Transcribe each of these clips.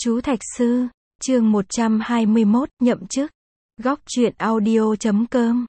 Chú Thạch Sư, chương 121, nhậm chức. Góc truyện audio.com.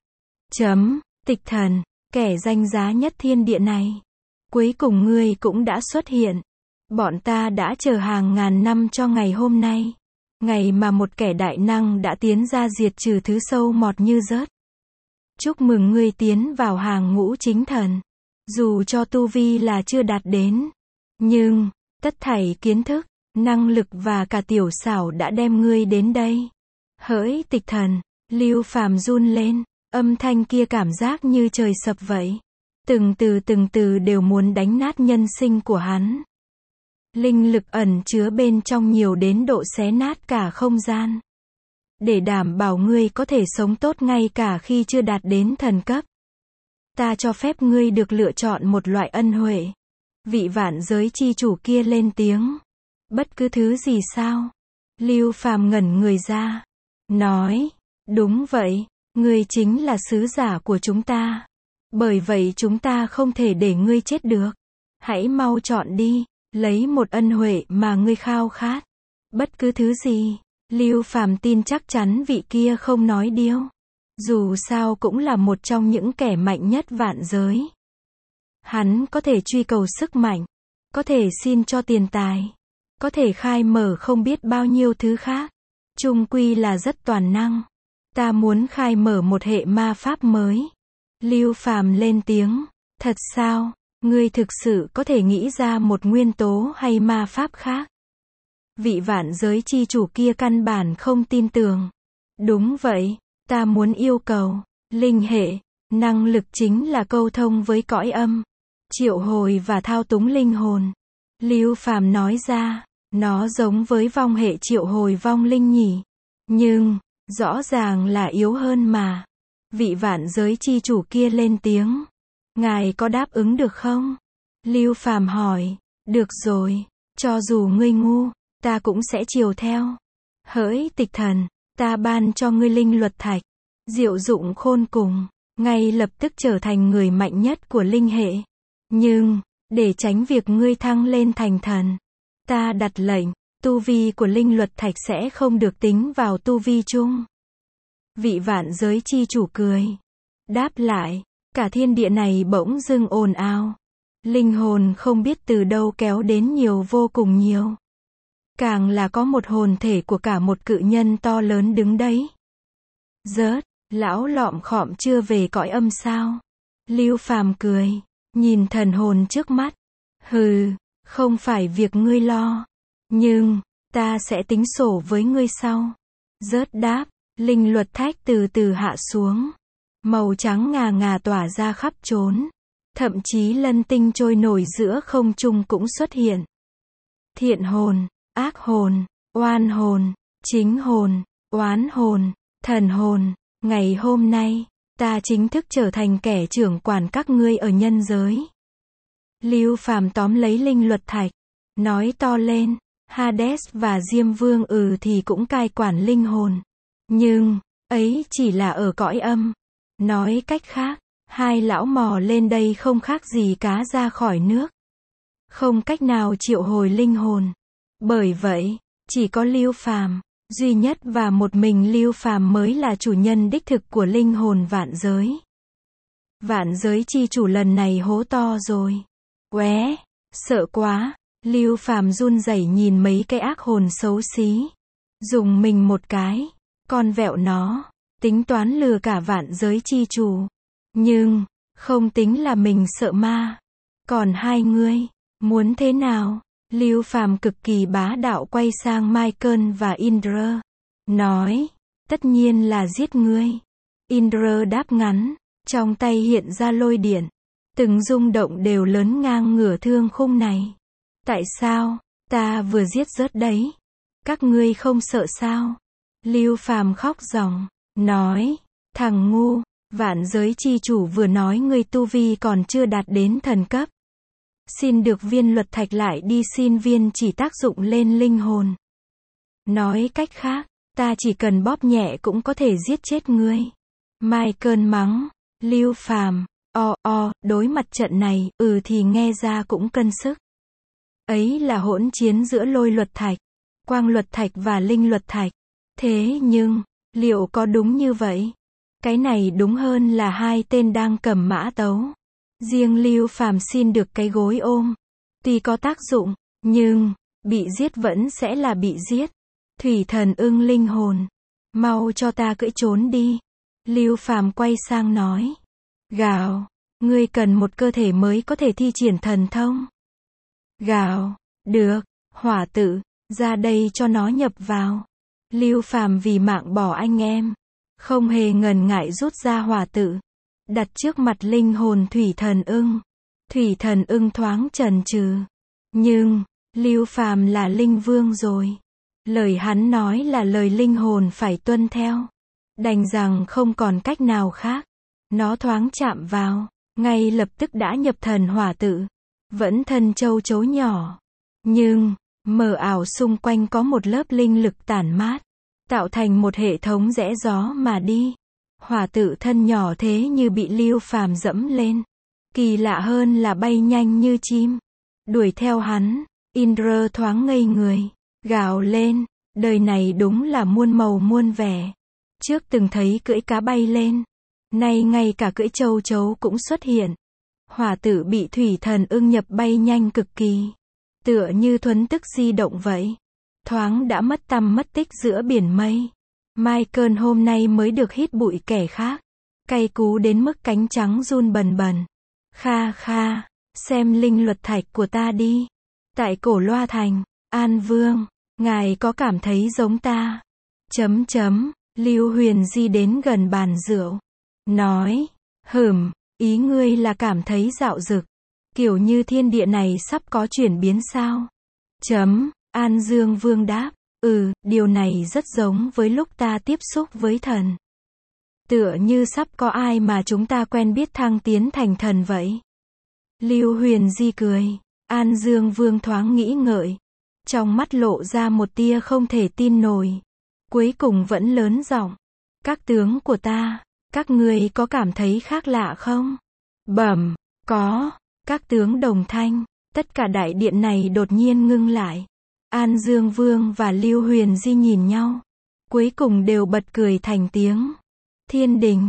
Tịch Thần, kẻ danh giá nhất thiên địa này. Cuối cùng ngươi cũng đã xuất hiện. Bọn ta đã chờ hàng ngàn năm cho ngày hôm nay. Ngày mà một kẻ đại năng đã tiến ra diệt trừ thứ sâu mọt như rớt. Chúc mừng ngươi tiến vào hàng ngũ chính thần. Dù cho tu vi là chưa đạt đến. Nhưng, tất thảy kiến thức, năng lực và cả tiểu xảo đã đem ngươi đến đây. Hỡi Tịch Thần, Lưu Phàm run lên, âm thanh kia cảm giác như trời sập vậy. Từng từ đều muốn đánh nát nhân sinh của hắn. Linh lực ẩn chứa bên trong nhiều đến độ xé nát cả không gian. Để đảm bảo ngươi có thể sống tốt ngay cả khi chưa đạt đến thần cấp. Ta cho phép ngươi được lựa chọn một loại ân huệ. Vị vạn giới chi chủ kia lên tiếng. Bất cứ thứ gì sao? Lưu Phàm ngẩn người ra. Nói, đúng vậy, ngươi chính là sứ giả của chúng ta. Bởi vậy chúng ta không thể để ngươi chết được. Hãy mau chọn đi, lấy một ân huệ mà ngươi khao khát. Bất cứ thứ gì, Lưu Phàm tin chắc chắn vị kia không nói điêu. Dù sao cũng là một trong những kẻ mạnh nhất vạn giới. Hắn có thể truy cầu sức mạnh, có thể xin cho tiền tài, có thể khai mở không biết bao nhiêu thứ khác. Chung quy là rất toàn năng. Ta muốn khai mở một hệ ma pháp mới. Lưu Phàm lên tiếng. Thật sao? Ngươi thực sự có thể nghĩ ra một nguyên tố hay ma pháp khác? Vị vạn giới chi chủ kia căn bản không tin tưởng. Đúng vậy, ta muốn yêu cầu linh hệ, năng lực chính là câu thông với cõi âm, triệu hồi và thao túng linh hồn. Lưu Phàm nói ra, nó giống với vong hệ triệu hồi vong linh nhỉ? Nhưng, rõ ràng là yếu hơn mà. Vị vạn giới chi chủ kia lên tiếng. Ngài có đáp ứng được không? Lưu Phàm hỏi. Được rồi, cho dù ngươi ngu, ta cũng sẽ chiều theo. Hỡi Tịch Thần, ta ban cho ngươi linh luật thạch. Diệu dụng khôn cùng, ngay lập tức trở thành người mạnh nhất của linh hệ. Nhưng, để tránh việc ngươi thăng lên thành thần, ta đặt lệnh, tu vi của linh luật thạch sẽ không được tính vào tu vi chung. Vị vạn giới chi chủ cười. Đáp lại, cả thiên địa này bỗng dưng ồn ào. Linh hồn không biết từ đâu kéo đến nhiều vô cùng nhiều. Càng là có một hồn thể của cả một cự nhân to lớn đứng đấy. Rớt, lão lọm khọm chưa về cõi âm sao? Lưu Phàm cười, nhìn thần hồn trước mắt. Hừ, không phải việc ngươi lo. Nhưng, ta sẽ tính sổ với ngươi sau. Rớt đáp, linh luật thạch từ từ hạ xuống. Màu trắng ngà ngà tỏa ra khắp chốn. Thậm chí lân tinh trôi nổi giữa không trung cũng xuất hiện. Thiện hồn, ác hồn, oan hồn, chính hồn, oán hồn, thần hồn. Ngày hôm nay, ta chính thức trở thành kẻ trưởng quản các ngươi ở nhân giới. Lưu Phàm tóm lấy linh luật thạch, nói to lên. Hades và Diêm Vương thì cũng cai quản linh hồn. Nhưng, ấy chỉ là ở cõi âm. Nói cách khác, hai lão mò lên đây không khác gì cá ra khỏi nước. Không cách nào triệu hồi linh hồn. Bởi vậy, chỉ có Lưu Phàm, duy nhất và một mình Lưu Phàm mới là chủ nhân đích thực của linh hồn vạn giới. Vạn giới chi chủ lần này hố to rồi. Qué, sợ quá. Lưu Phàm run rẩy nhìn mấy cái ác hồn xấu xí. Dùng mình một cái, con vẹo nó, tính toán lừa cả vạn giới chi chủ. Nhưng, không tính là mình sợ ma. Còn hai ngươi, muốn thế nào? Lưu Phàm cực kỳ bá đạo quay sang Michael và Indra. Nói, tất nhiên là giết ngươi. Indra đáp ngắn, trong tay hiện ra lôi điện. Từng rung động đều lớn ngang ngửa thương khung này. Tại sao? Ta vừa giết rớt đấy. Các ngươi không sợ sao? Lưu Phàm khóc ròng, nói, thằng ngu, vạn giới chi chủ vừa nói ngươi tu vi còn chưa đạt đến thần cấp. Xin được viên luật thạch lại đi xin viên chỉ tác dụng lên linh hồn. Nói cách khác, ta chỉ cần bóp nhẹ cũng có thể giết chết ngươi. Michael mắng, Lưu Phàm, đối mặt trận này, thì nghe ra cũng cân sức. Ấy là hỗn chiến giữa lôi luật thạch, quang luật thạch và linh luật thạch. Thế nhưng, liệu có đúng như vậy? Cái này đúng hơn là hai tên đang cầm mã tấu. Riêng Lưu Phàm xin được cái gối ôm. Tuy có tác dụng, nhưng, bị giết vẫn sẽ là bị giết. Thủy Thần Ưng linh hồn. Mau cho ta cưỡi trốn đi. Lưu Phàm quay sang nói. Gào, ngươi cần một cơ thể mới có thể thi triển thần thông. Gào, được, hỏa tự, ra đây cho nó nhập vào. Lưu Phàm vì mạng bỏ anh em, không hề ngần ngại rút ra hỏa tự, đặt trước mặt linh hồn Thủy Thần Ưng. Thủy Thần Ưng thoáng chần chừ, nhưng Lưu Phàm là linh vương rồi, lời hắn nói là lời linh hồn phải tuân theo, đành rằng không còn cách nào khác. Nó thoáng chạm vào, ngay lập tức đã nhập thần hỏa tự, vẫn thân châu chấu nhỏ, nhưng mờ ảo xung quanh có một lớp linh lực tản mát, tạo thành một hệ thống rẽ gió mà đi. Hỏa tự thân nhỏ thế như bị Lưu Phàm dẫm lên. Kỳ lạ hơn là bay nhanh như chim, đuổi theo hắn. Indra thoáng ngây người, gào lên, đời này đúng là muôn màu muôn vẻ. Trước từng thấy cưỡi cá bay lên, nay ngay cả cưỡi châu chấu cũng xuất hiện. Hỏa tự bị Thủy Thần Ưng nhập bay nhanh cực kỳ, tựa như thuấn tức di động vậy. Thoáng đã mất tăm mất tích giữa biển mây. Michael hôm nay mới được hít bụi kẻ khác, cay cú đến mức cánh trắng run bần bần. Kha kha, xem linh luật thạch của ta đi. Tại Cổ Loa Thành, An Vương, ngài có cảm thấy giống ta? Lưu Huyền Di đến gần bàn rượu, nói, ý ngươi là cảm thấy dạo dực, kiểu như thiên địa này sắp có chuyển biến sao? An Dương Vương đáp, điều này rất giống với lúc ta tiếp xúc với thần. Tựa như sắp có ai mà chúng ta quen biết thăng tiến thành thần vậy. Lưu Huyền Di cười, An Dương Vương thoáng nghĩ ngợi, trong mắt lộ ra một tia không thể tin nổi. Cuối cùng vẫn lớn giọng, các tướng của ta, các ngươi có cảm thấy khác lạ không? Có, các tướng đồng thanh, tất cả đại điện này đột nhiên ngưng lại. An Dương Vương và Lưu Huyền Di nhìn nhau, cuối cùng đều bật cười thành tiếng. Thiên đình,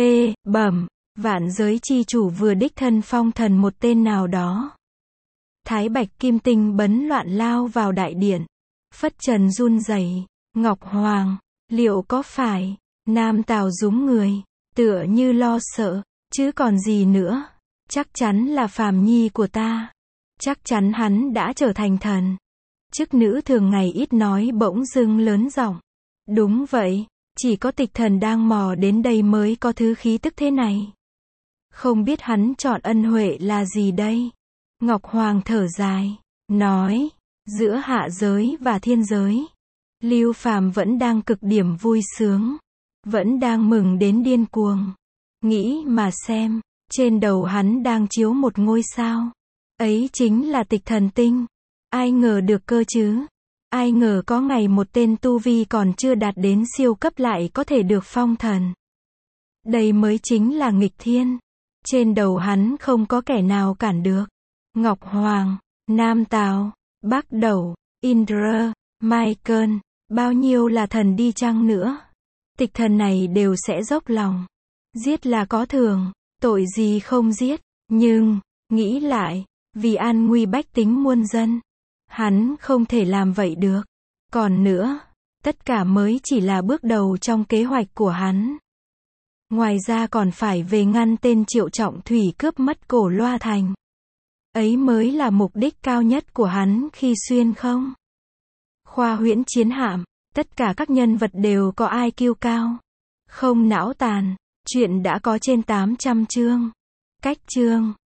vạn giới chi chủ vừa đích thân phong thần một tên nào đó. Thái Bạch Kim Tinh bấn loạn lao vào đại điện, phất trần run rẩy. Ngọc Hoàng, liệu có phải Nam Tào rúng người, tựa như lo sợ, chứ còn gì nữa. Chắc chắn là phàm nhi của ta. Chắc chắn hắn đã trở thành thần. Chức nữ thường ngày ít nói bỗng dưng lớn giọng. Đúng vậy, chỉ có Tịch Thần đang mò đến đây mới có thứ khí tức thế này. Không biết hắn chọn ân huệ là gì đây? Ngọc Hoàng thở dài, nói, giữa hạ giới và thiên giới, Lưu Phàm vẫn đang cực điểm vui sướng, vẫn đang mừng đến điên cuồng. Nghĩ mà xem, trên đầu hắn đang chiếu một ngôi sao. Ấy chính là Tịch Thần tinh. Ai ngờ được cơ chứ? Ai ngờ có ngày một tên tu vi còn chưa đạt đến siêu cấp lại có thể được phong thần. Đây mới chính là nghịch thiên. Trên đầu hắn không có kẻ nào cản được. Ngọc Hoàng, Nam Tào, Bắc Đẩu, Indra, Michael, bao nhiêu là thần đi chăng nữa, Tịch Thần này đều sẽ dốc lòng. Giết là có thưởng, tội gì không giết. Nhưng, nghĩ lại, vì an nguy bách tính muôn dân, hắn không thể làm vậy được. Còn nữa, tất cả mới chỉ là bước đầu trong kế hoạch của hắn. Ngoài ra còn phải về ngăn tên Triệu Trọng Thủy cướp mất Cổ Loa Thành. Ấy mới là mục đích cao nhất của hắn khi xuyên không. Khoa huyễn chiến hạm, tất cả các nhân vật đều có IQ cao, không não tàn. Chuyện đã có trên 800 chương. Cách chương